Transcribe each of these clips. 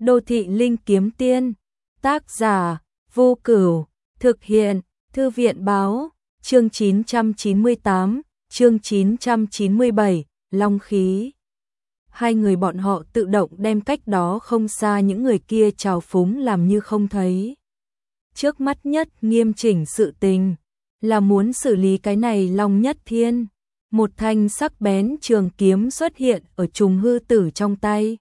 Đô thị linh kiếm tiên, tác giả, Vô Cửu, thực hiện, Thư viện báo, chương 998, chương 997, Long khí. Hai người bọn họ tự động đem cách đó không xa những người kia trào phúng làm như không thấy. Trước mắt nhất nghiêm chỉnh sự tình, là muốn xử lý cái này Long Nhất Thiên. Một thanh sắc bén trường kiếm xuất hiện ở trùng hư tử trong tay.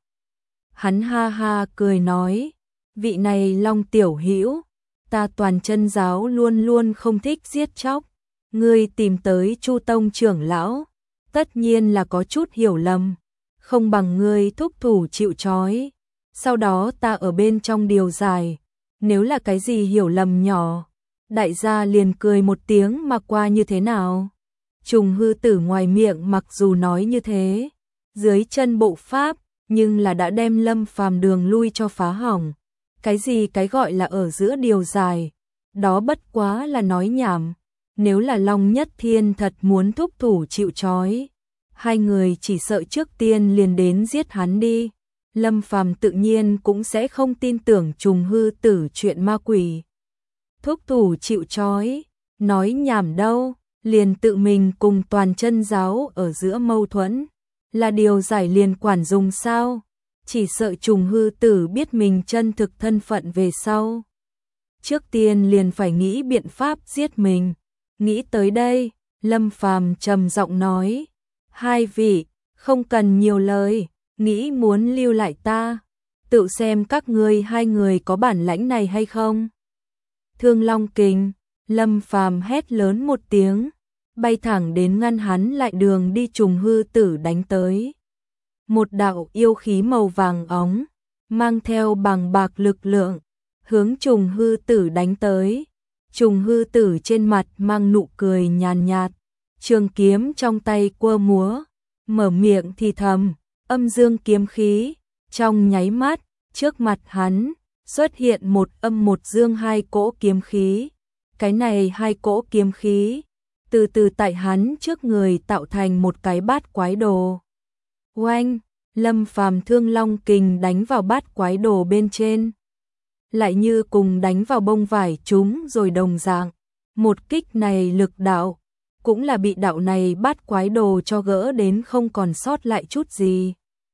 Hắn ha ha cười nói, vị này Long tiểu hữu, ta Toàn Chân giáo luôn luôn không thích giết chóc. Ngươi tìm tới Chu Tông trưởng lão, tất nhiên là có chút hiểu lầm, không bằng ngươi thúc thủ chịu trói. Sau đó ta ở bên trong điều giải, nếu là cái gì hiểu lầm nhỏ, đại gia liền cười một tiếng mà qua như thế nào. Trùng hư tử ngoài miệng mặc dù nói như thế, dưới chân bộ pháp, nhưng là đã đem Lâm Phàm đường lui cho phá hỏng. Cái gì cái gọi là ở giữa điều giải, đó bất quá là nói nhảm. Nếu là Long Nhất Thiên thật muốn thúc thủ chịu trói, hai người chỉ sợ trước tiên liền đến giết hắn đi. Lâm Phàm tự nhiên cũng sẽ không tin tưởng trùng hư tử chuyện ma quỷ. Thúc thủ chịu trói, nói nhảm đâu, liền tự mình cùng Toàn Chân giáo ở giữa mâu thuẫn, là điều giải liền quản dùng sao? Chỉ sợ trùng hư tử biết mình chân thực thân phận về sau, trước tiên liền phải nghĩ biện pháp giết mình. Nghĩ tới đây, Lâm Phàm trầm giọng nói, hai vị, không cần nhiều lời, nghĩ muốn lưu lại ta, tự xem các ngươi hai người có bản lãnh này hay không. Thương Long Kình, Lâm Phàm hét lớn một tiếng, bay thẳng đến ngăn hắn lại đường đi trùng hư tử đánh tới. Một đạo yêu khí màu vàng óng, mang theo bàng bạc lực lượng, hướng trùng hư tử đánh tới. Trùng hư tử trên mặt mang nụ cười nhàn nhạt, trường kiếm trong tay quơ múa, mở miệng thì thầm, âm dương kiếm khí. Trong nháy mắt, trước mặt hắn, xuất hiện một âm một dương hai cỗ kiếm khí. Cái này hai cỗ kiếm khí, từ từ tại hắn trước người tạo thành một cái bát quái đồ. Oanh, Lâm Phàm thương Long Kình đánh vào bát quái đồ bên trên, lại như cùng đánh vào bông vải chúng rồi đồng dạng. Một kích này lực đạo, cũng là bị đạo này bát quái đồ cho gỡ đến không còn sót lại chút gì.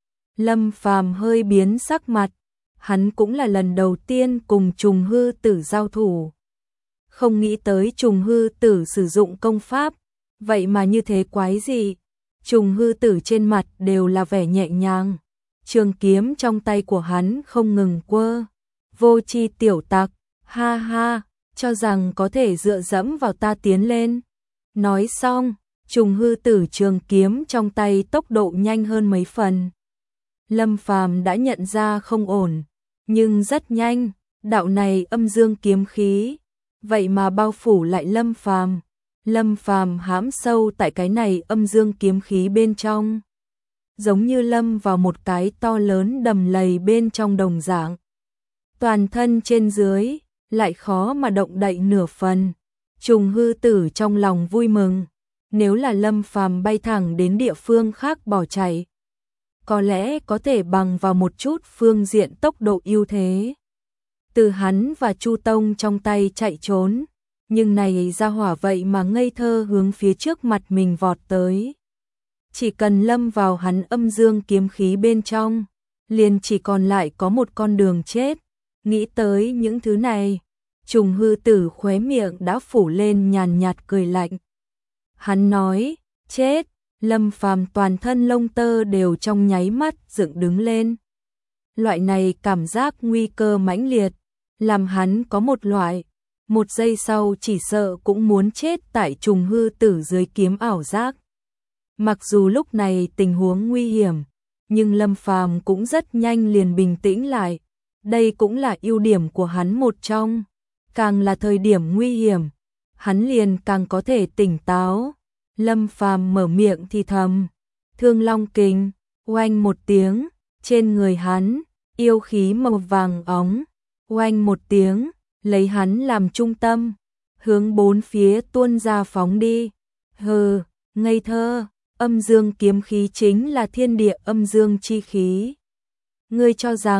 Lâm Phàm hơi biến sắc mặt, hắn cũng là lần đầu tiên cùng trùng hư tử giao thủ. Không nghĩ tới trùng hư tử sử dụng công pháp, vậy mà như thế quái gì. Trùng hư tử trên mặt đều là vẻ nhẹ nhàng, trường kiếm trong tay của hắn không ngừng quơ. Vô tri tiểu tặc, ha ha, cho rằng có thể dựa dẫm vào ta tiến lên. Nói xong, trùng hư tử trường kiếm trong tay tốc độ nhanh hơn mấy phần. Lâm Phàm đã nhận ra không ổn, nhưng rất nhanh, đạo này âm dương kiếm khí, vậy mà bao phủ lại Lâm Phàm. Lâm Phàm hãm sâu tại cái này âm dương kiếm khí bên trong, giống như lâm vào một cái to lớn đầm lầy bên trong đồng dạng. Toàn thân trên dưới, lại khó mà động đậy nửa phần. Trùng hư tử trong lòng vui mừng, nếu là Lâm Phàm bay thẳng đến địa phương khác bỏ chạy, có lẽ có thể bằng vào một chút phương diện tốc độ ưu thế, từ hắn và Chu Tông trong tay chạy trốn. Nhưng này ra hỏa vậy mà ngây thơ hướng phía trước mặt mình vọt tới. Chỉ cần lâm vào hắn âm dương kiếm khí bên trong, liền chỉ còn lại có một con đường chết. Nghĩ tới những thứ này, trùng hư tử khóe miệng đã phủ lên nhàn nhạt cười lạnh. Hắn nói, chết. Lâm Phàm toàn thân lông tơ đều trong nháy mắt dựng đứng lên. Loại này cảm giác nguy cơ mãnh liệt, làm hắn có một loại, một giây sau chỉ sợ cũng muốn chết tại trùng hư tử dưới kiếm ảo giác. Mặc dù lúc này tình huống nguy hiểm, nhưng Lâm Phàm cũng rất nhanh liền bình tĩnh lại. Đây cũng là ưu điểm của hắn một trong. Càng là thời điểm nguy hiểm, hắn liền càng có thể tỉnh táo. Lâm Phàm mở miệng thì thầm, thương Long Kình, oanh một tiếng, trên người hắn, yêu khí màu vàng óng, oanh một tiếng, lấy hắn làm trung tâm, hướng bốn phía tuôn ra phóng đi. Hừ, ngây thơ, âm dương kiếm khí chính là thiên địa âm dương chi khí. Ngươi cho rằng,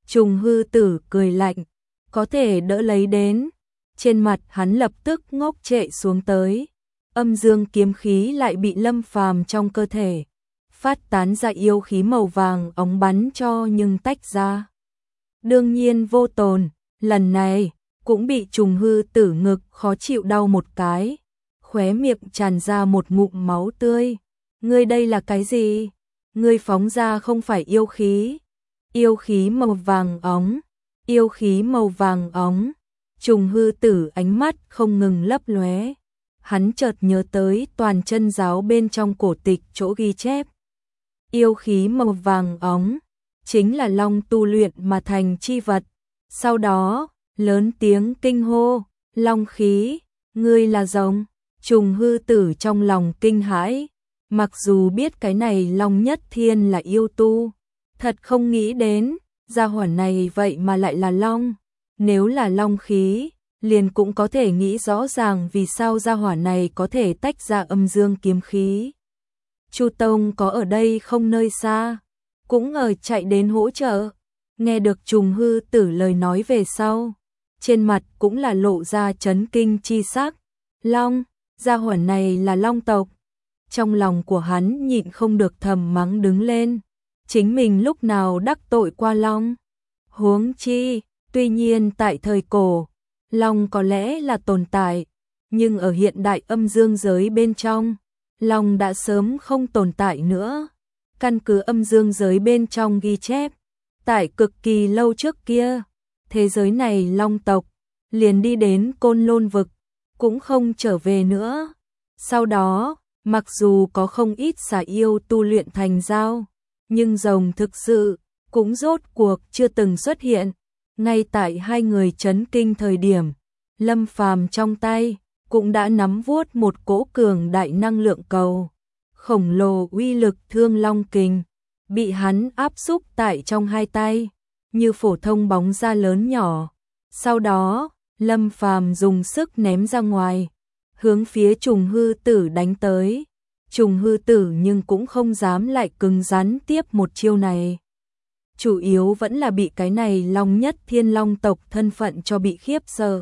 Trùng hư tử cười lạnh, có thể đỡ lấy đến. Trên mặt hắn lập tức ngốc trệ xuống tới. Âm dương kiếm khí lại bị Lâm Phàm trong cơ thể phát tán ra yêu khí màu vàng óng bắn cho nhưng tách ra. Đương nhiên vô tồn, lần này cũng bị trùng hư tử ngực khó chịu đau một cái, khóe miệng tràn ra một ngụm máu tươi. Ngươi đây là cái gì? Ngươi phóng ra không phải yêu khí. Yêu khí màu vàng óng, yêu khí màu vàng óng. Trùng hư tử ánh mắt không ngừng lấp lóe. Hắn chợt nhớ tới toàn chân giáo bên trong cổ tịch chỗ ghi chép. Yêu khí màu vàng óng chính là long tu luyện mà thành chi vật. Sau đó, lớn tiếng kinh hô, long khí, ngươi là rồng. Trùng hư tử trong lòng kinh hãi, mặc dù biết cái này Long Nhất Thiên là yêu tu, thật không nghĩ đến, gia hỏa này vậy mà lại là long. Nếu là long khí, liền cũng có thể nghĩ rõ ràng vì sao gia hỏa này có thể tách ra âm dương kiếm khí. Chu Tông có ở đây không nơi xa, cũng ở chạy đến hỗ trợ. Nghe được trùng hư tử lời nói về sau, trên mặt cũng là lộ ra chấn kinh chi sắc. Long, gia hỏa này là long tộc. Trong lòng của hắn nhịn không được thầm mắng đứng lên. Chính mình lúc nào đắc tội qua long. Huống chi, tuy nhiên tại thời cổ, long có lẽ là tồn tại, nhưng ở hiện đại âm dương giới bên trong, long đã sớm không tồn tại nữa. Căn cứ âm dương giới bên trong ghi chép, tại cực kỳ lâu trước kia, thế giới này long tộc liền đi đến Côn Lôn vực, cũng không trở về nữa. Sau đó, mặc dù có không ít xà yêu tu luyện thành dao, nhưng rồng thực sự cũng rốt cuộc chưa từng xuất hiện. Ngay tại hai người chấn kinh thời điểm, Lâm Phàm trong tay cũng đã nắm vuốt một cỗ cường đại năng lượng cầu khổng lồ uy lực Thương Long Kình, bị hắn áp xúc tại trong hai tay, như phổ thông bóng da lớn nhỏ. Sau đó, Lâm Phàm dùng sức ném ra ngoài, hướng phía trùng hư tử đánh tới. Trùng hư tử nhưng cũng không dám lại cứng rắn tiếp một chiêu này. Chủ yếu vẫn là bị cái này Long Nhất Thiên Long tộc thân phận cho bị khiếp sợ.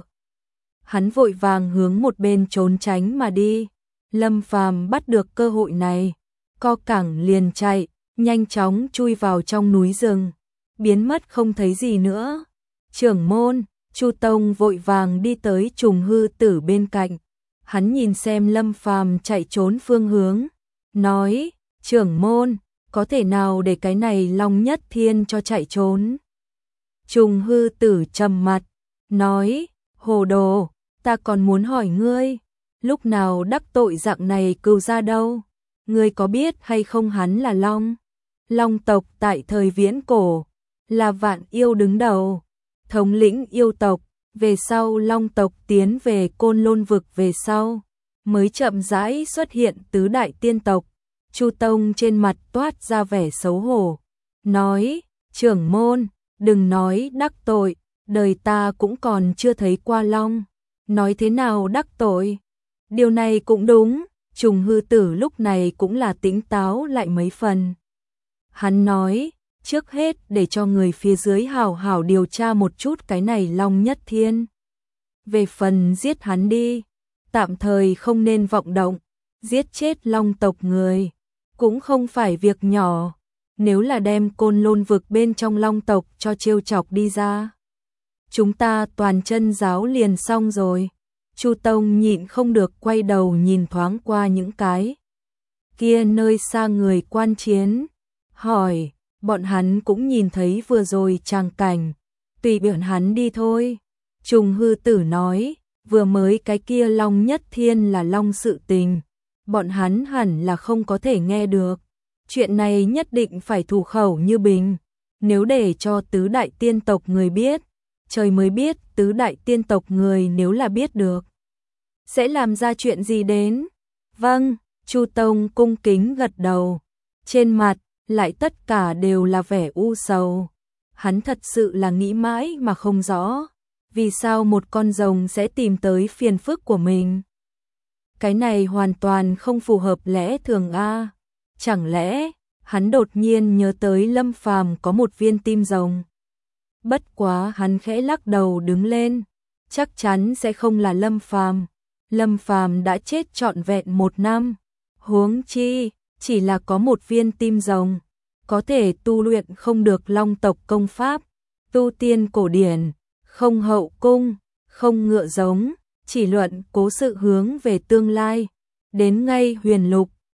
Hắn vội vàng hướng một bên trốn tránh mà đi. Lâm Phàm bắt được cơ hội này, co cẳng liền chạy, nhanh chóng chui vào trong núi rừng, biến mất không thấy gì nữa. Trưởng môn, Chu Tông vội vàng đi tới trùng hư tử bên cạnh. Hắn nhìn xem Lâm Phàm chạy trốn phương hướng, nói, trưởng môn, có thể nào để cái này Long Nhất Thiên cho chạy trốn? Trùng hư tử trầm mặt, nói, hồ đồ, ta còn muốn hỏi ngươi, lúc nào đắc tội dạng này cừu ra đâu? Ngươi có biết hay không hắn là Long? Long tộc tại thời viễn cổ, là vạn yêu đứng đầu, thống lĩnh yêu tộc. Về sau Long tộc tiến về Côn Lôn vực về sau, mới chậm rãi xuất hiện tứ đại tiên tộc. Chu Tông trên mặt toát ra vẻ xấu hổ, nói, trưởng môn, đừng nói đắc tội, đời ta cũng còn chưa thấy qua Long. Nói thế nào đắc tội? Điều này cũng đúng, trùng hư tử lúc này cũng là tỉnh táo lại mấy phần. Hắn nói, trước hết để cho người phía dưới hảo hảo điều tra một chút cái này Long Nhất Thiên. Về phần giết hắn đi, tạm thời không nên vọng động, giết chết Long tộc người, cũng không phải việc nhỏ. Nếu là đem Côn Lôn vực bên trong Long tộc cho trêu chọc đi ra, chúng ta toàn chân giáo liền xong rồi. Chu Tông nhịn không được quay đầu nhìn thoáng qua những cái kia nơi xa người quan chiến, hỏi, bọn hắn cũng nhìn thấy vừa rồi tràng cảnh, tùy bọn hắn đi thôi. Trùng hư tử nói, vừa mới cái kia Long Nhất Thiên là Long sự tình, bọn hắn hẳn là không có thể nghe được. Chuyện này nhất định phải thủ khẩu như bình, nếu để cho tứ đại tiên tộc người biết, trời mới biết tứ đại tiên tộc người nếu là biết được, sẽ làm ra chuyện gì đến. Vâng, Chu Tông cung kính gật đầu, trên mặt lại tất cả đều là vẻ u sầu. Hắn thật sự là nghĩ mãi mà không rõ, vì sao một con rồng sẽ tìm tới phiền phức của mình. Cái này hoàn toàn không phù hợp lẽ thường a. Chẳng lẽ hắn đột nhiên nhớ tới Lâm Phàm có một viên tim rồng. Bất quá hắn khẽ lắc đầu đứng lên, chắc chắn sẽ không là Lâm Phàm. Lâm Phàm đã chết trọn vẹn 1 năm, huống chi chỉ là có một viên tim rồng, có thể tu luyện không được Long tộc công pháp, tu tiên cổ điển, không hậu cung, không ngựa giống, chỉ luận cố sự hướng về tương lai. Đến ngay Huyền Lục,